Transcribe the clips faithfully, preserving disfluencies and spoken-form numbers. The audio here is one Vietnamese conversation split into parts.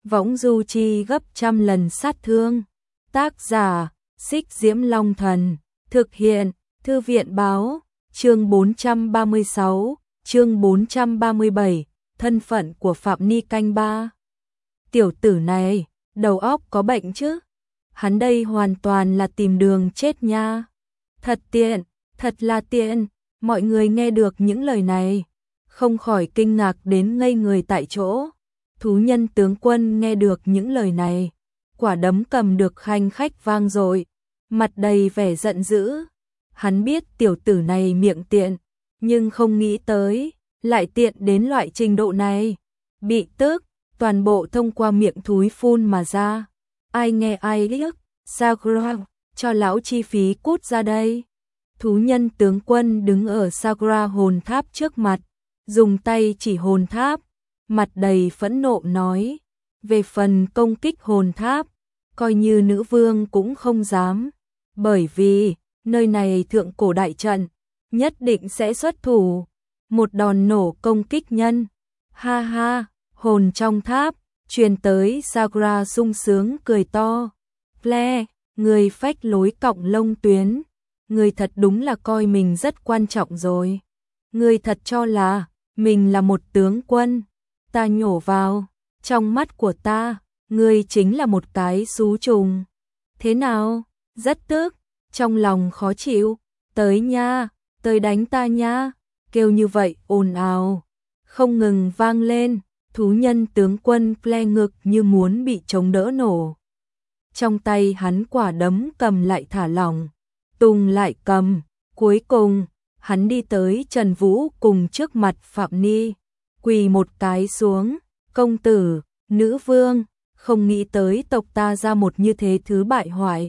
võng du chi gấp trăm lần sát thương. Tác giả, Xích Diễm Long Thần, thực hiện, Thư viện báo, chương bốn trăm ba mươi sáu, chương bốn trăm ba mươi bảy, thân phận của Phạm Ni canh ba. Tiểu tử này, đầu óc có bệnh chứ? Hắn đây hoàn toàn là tìm đường chết nha. Thật tiện, thật là tiện. Mọi người nghe được những lời này, không khỏi kinh ngạc đến ngây người tại chỗ. Thú nhân tướng quân nghe được những lời này, quả đấm cầm được khanh khách vang dội, mặt đầy vẻ giận dữ. Hắn biết tiểu tử này miệng tiện, nhưng không nghĩ tới, lại tiện đến loại trình độ này. Bị tức, toàn bộ thông qua miệng thúi phun mà ra. Ai nghe ai liếc, Sakura, cho lão chi phí cút ra đây. Thú nhân tướng quân đứng ở Sakura hồn tháp trước mặt, dùng tay chỉ hồn tháp, mặt đầy phẫn nộ nói, về phần công kích hồn tháp, coi như nữ vương cũng không dám, bởi vì nơi này thượng cổ đại trận, nhất định sẽ xuất thủ, một đòn nổ công kích nhân. Ha ha, hồn trong tháp, truyền tới Sakura sung sướng cười to. Ple, người phách lối cọng lông tuyến, người thật đúng là coi mình rất quan trọng rồi. Người thật cho là mình là một tướng quân. Ta nhổ vào, trong mắt của ta, người chính là một cái xú trùng. Thế nào? Rất tức, trong lòng khó chịu. Tới nha, tới đánh ta nha. Kêu như vậy ồn ào, không ngừng vang lên. Thú nhân tướng quân ple ngực như muốn bị chống đỡ nổ. Trong tay hắn quả đấm cầm lại thả lỏng, tung lại cầm. Cuối cùng, hắn đi tới Trần Vũ cùng trước mặt Phạm Ni, quỳ một cái xuống. Công tử, nữ vương, không nghĩ tới tộc ta ra một như thế thứ bại hoại.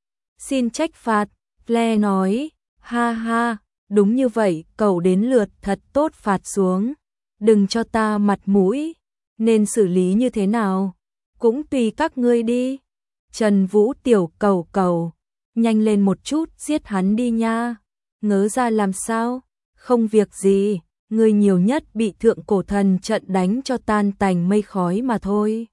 Xin trách phạt, ple nói, ha ha, đúng như vậy, cậu đến lượt thật tốt phạt xuống. Đừng cho ta mặt mũi, nên xử lý như thế nào, cũng tùy các ngươi đi. Trần Vũ tiểu cầu cầu, nhanh lên một chút giết hắn đi nha. Ngớ ra làm sao, không việc gì, ngươi nhiều nhất bị thượng cổ thần trận đánh cho tan tành mây khói mà thôi.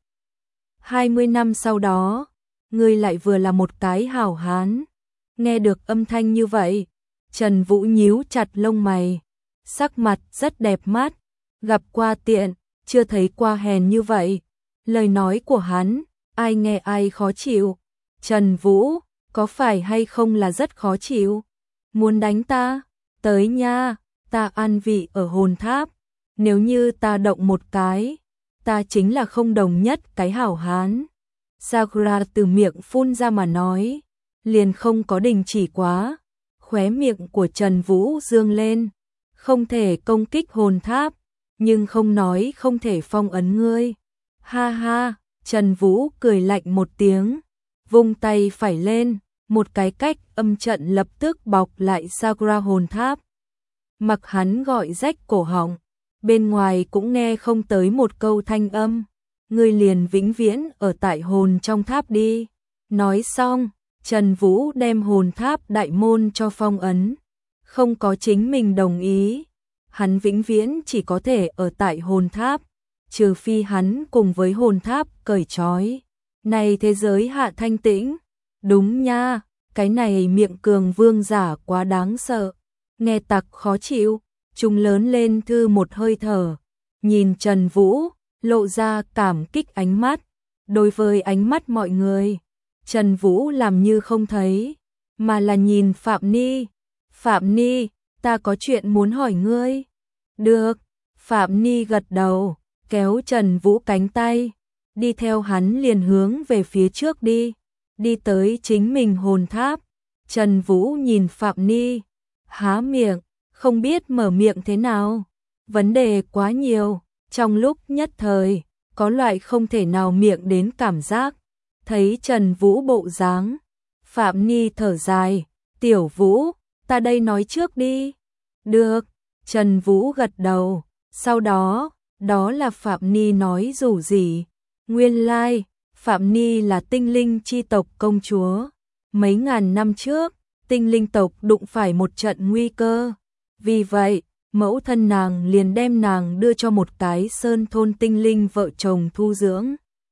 hai mươi năm sau đó, ngươi lại vừa là một cái hảo hán. Nghe được âm thanh như vậy, Trần Vũ nhíu chặt lông mày, sắc mặt rất đẹp mắt, gặp qua tiện, chưa thấy qua hèn như vậy. Lời nói của hắn, ai nghe ai khó chịu. Trần Vũ, có phải hay không là rất khó chịu? Muốn đánh ta? Tới nha, ta an vị ở hồn tháp. Nếu như ta động một cái, ta chính là không đồng nhất cái hảo hán. Sakura từ miệng phun ra mà nói, liền không có đình chỉ quá. Khóe miệng của Trần Vũ dương lên, không thể công kích hồn tháp, nhưng không nói không thể phong ấn ngươi. Ha ha, Trần Vũ cười lạnh một tiếng, vung tay phải lên, một cái cách âm trận lập tức bọc lại Sakura hồn tháp. Mặc hắn gọi rách cổ họng, bên ngoài cũng nghe không tới một câu thanh âm. Ngươi liền vĩnh viễn ở tại hồn trong tháp đi. Nói xong, Trần Vũ đem hồn tháp đại môn cho phong ấn. Không có chính mình đồng ý, hắn vĩnh viễn chỉ có thể ở tại hồn tháp, trừ phi hắn cùng với hồn tháp cởi trói. Này thế giới hạ thanh tĩnh, đúng nha, cái này miệng cường vương giả quá đáng sợ. Nghe tặc khó chịu, chúng lớn lên thư một hơi thở, nhìn Trần Vũ, lộ ra cảm kích ánh mắt. Đối với ánh mắt mọi người, Trần Vũ làm như không thấy, mà là nhìn Phạm Ni. Phạm Ni, ta có chuyện muốn hỏi ngươi. Được, Phạm Ni gật đầu, kéo Trần Vũ cánh tay, đi theo hắn liền hướng về phía trước đi, đi tới chính mình hồn tháp. Trần Vũ nhìn Phạm Ni, há miệng, không biết mở miệng thế nào. Vấn đề quá nhiều, trong lúc nhất thời, có loại không thể nào miệng đến cảm giác. Thấy Trần Vũ bộ dáng, Phạm Ni thở dài, tiểu Vũ, ta đây nói trước đi. Được, Trần Vũ gật đầu, sau đó, đó là Phạm Ni nói rủ gì. Nguyên lai, like, Phạm Ni là tinh linh chi tộc công chúa. Mấy ngàn năm trước, tinh linh tộc đụng phải một trận nguy cơ. Vì vậy, mẫu thân nàng liền đem nàng đưa cho một cái sơn thôn tinh linh vợ chồng thu dưỡng.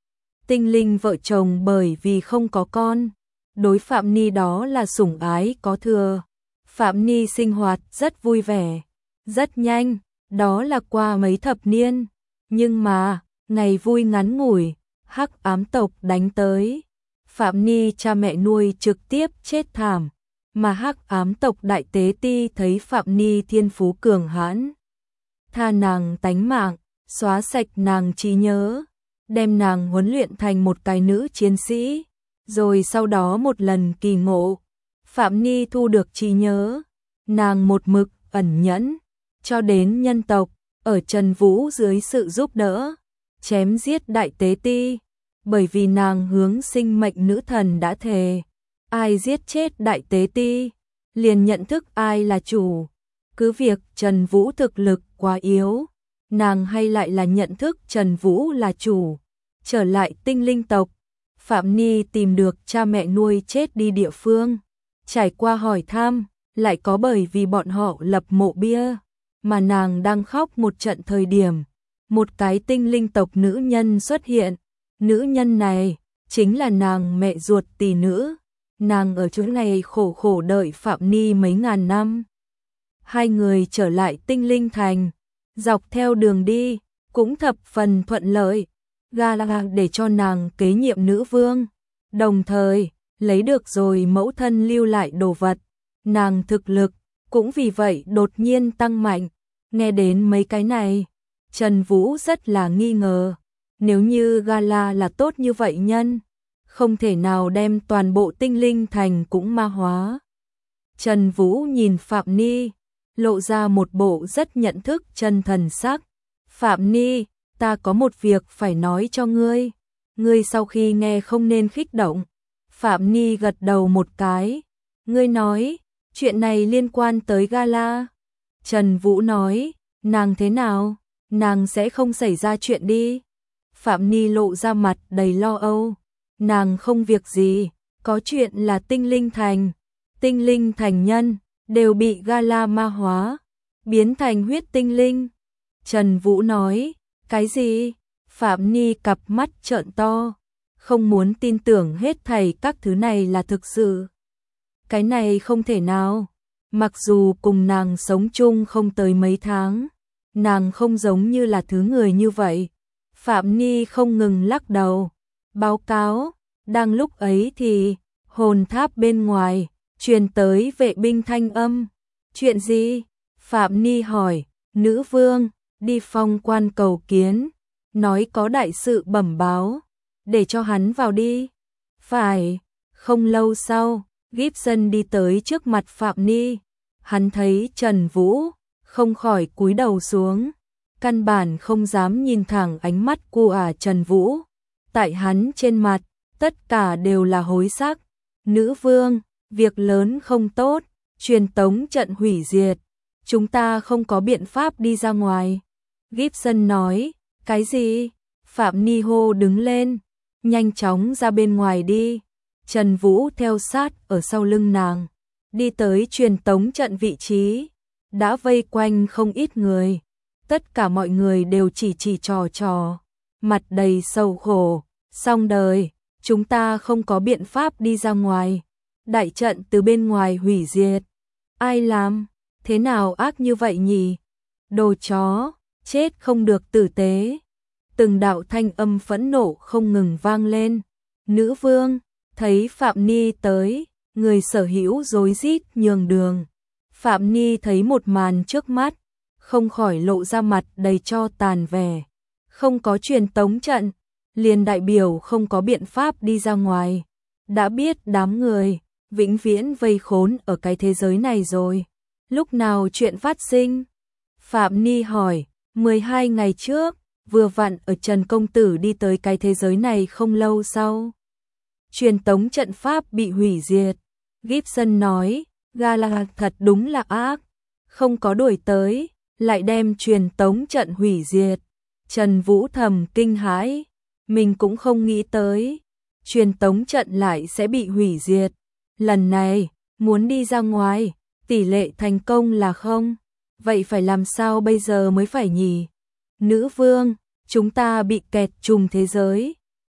tinh linh vợ chồng bởi vì không có con, đối Phạm Ni đó là sủng ái có thừa. Phạm Ni sinh hoạt rất vui vẻ, rất nhanh, đó là qua mấy thập niên, nhưng mà, ngày vui ngắn ngủi, hắc ám tộc đánh tới. Phạm Ni cha mẹ nuôi trực tiếp chết thảm, mà hắc ám tộc đại tế ti thấy Phạm Ni thiên phú cường hãn, tha nàng tánh mạng, xóa sạch nàng trí nhớ, đem nàng huấn luyện thành một cái nữ chiến sĩ, rồi sau đó một lần kỳ ngộ, Phạm Ni thu được trí nhớ, nàng một mực ẩn nhẫn, cho đến nhân tộc, ở Trần Vũ dưới sự giúp đỡ, chém giết đại tế ti, bởi vì nàng hướng sinh mệnh nữ thần đã thề, ai giết chết đại tế ti, liền nhận thức ai là chủ. Cứ việc Trần Vũ thực lực quá yếu, nàng hay lại là nhận thức Trần Vũ là chủ. Trở lại tinh linh tộc, Phạm Ni tìm được cha mẹ nuôi chết đi địa phương, trải qua hỏi thăm, lại có bởi vì bọn họ lập mộ bia, mà nàng đang khóc một trận thời điểm, một cái tinh linh tộc nữ nhân xuất hiện, nữ nhân này chính là nàng mẹ ruột tỷ nữ, nàng ở chỗ này khổ khổ đợi Phạm Ni mấy ngàn năm. Hai người trở lại tinh linh thành, dọc theo đường đi, cũng thập phần thuận lợi, Gala để cho nàng kế nhiệm nữ vương, đồng thời, lấy được rồi mẫu thân lưu lại đồ vật, nàng thực lực, cũng vì vậy đột nhiên tăng mạnh, nghe đến mấy cái này, Trần Vũ rất là nghi ngờ, nếu như Gala là tốt như vậy nhân, không thể nào đem toàn bộ tinh linh thành cũng ma hóa. Trần Vũ nhìn Phạm Ni, lộ ra một bộ rất nhận thức chân thần sắc. Phạm Ni, ta có một việc phải nói cho ngươi. Ngươi sau khi nghe không nên kích động. Phạm Ni gật đầu một cái. Ngươi nói, chuyện này liên quan tới Gala. Trần Vũ nói, nàng thế nào? Nàng sẽ không xảy ra chuyện đi. Phạm Ni lộ ra mặt đầy lo âu. Nàng không việc gì, có chuyện là tinh linh thành. Tinh linh thành nhân, đều bị Gala ma hóa, biến thành huyết tinh linh. Trần Vũ nói, cái gì? Phạm Ni cặp mắt trợn to, không muốn tin tưởng hết thảy các thứ này là thực sự. Cái này không thể nào, mặc dù cùng nàng sống chung không tới mấy tháng, nàng không giống như là thứ người như vậy. Phạm Ni không ngừng lắc đầu, báo cáo, đang lúc ấy thì, hồn tháp bên ngoài, truyền tới vệ binh thanh âm. Chuyện gì? Phạm Ni hỏi, nữ vương, đi phong quan cầu kiến, nói có đại sự bẩm báo, để cho hắn vào đi. Phải, không lâu sau, Gibson đi tới trước mặt Phạm Ni, hắn thấy Trần Vũ, không khỏi cúi đầu xuống, căn bản không dám nhìn thẳng ánh mắt của ả Trần Vũ, tại hắn trên mặt, tất cả đều là hối sắc. Nữ vương, việc lớn không tốt, truyền tống trận hủy diệt, chúng ta không có biện pháp đi ra ngoài. Gibson nói, cái gì? Phạm Ni hô đứng lên, nhanh chóng ra bên ngoài đi. Trần Vũ theo sát ở sau lưng nàng, đi tới truyền tống trận vị trí, đã vây quanh không ít người. Tất cả mọi người đều chỉ chỉ trò trò, mặt đầy sầu khổ, xong đời, chúng ta không có biện pháp đi ra ngoài. Đại trận từ bên ngoài hủy diệt. Ai làm? Thế nào ác như vậy nhỉ? Đồ chó, chết không được tử tế. Từng đạo thanh âm phẫn nộ không ngừng vang lên. Nữ vương, thấy Phạm Ni tới, người sở hữu rối rít nhường đường. Phạm Ni thấy một màn trước mắt, không khỏi lộ ra mặt đầy cho tàn vẻ. Không có truyền tống trận, liền đại biểu không có biện pháp đi ra ngoài. Đã biết đám người vĩnh viễn vây khốn ở cái thế giới này rồi. Lúc nào chuyện phát sinh? Phạm Ni hỏi, mười hai ngày trước, vừa vặn ở Trần Công Tử đi tới cái thế giới này không lâu sau. Truyền tống trận pháp bị hủy diệt. Gibson nói, Gala thật đúng là ác, không có đuổi tới, lại đem truyền tống trận hủy diệt. Trần Vũ thầm kinh hãi, mình cũng không nghĩ tới, truyền tống trận lại sẽ bị hủy diệt. Lần này, muốn đi ra ngoài, tỷ lệ thành công là không. Vậy phải làm sao bây giờ mới phải nhỉ? Nữ vương, chúng ta bị kẹt trùng thế giới.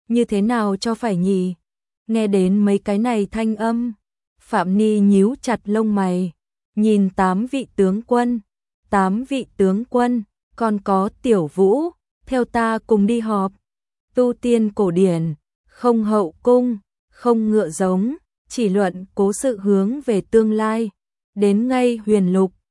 như thế nào cho phải nhỉ? Nghe đến mấy cái này thanh âm, Phạm Ni nhíu chặt lông mày, nhìn tám vị tướng quân, tám vị tướng quân, còn có Tiểu Vũ, theo ta cùng đi họp. Tu tiên cổ điển, không hậu cung, không ngựa giống, chỉ luận cố sự hướng về tương lai, đến ngay huyền lục,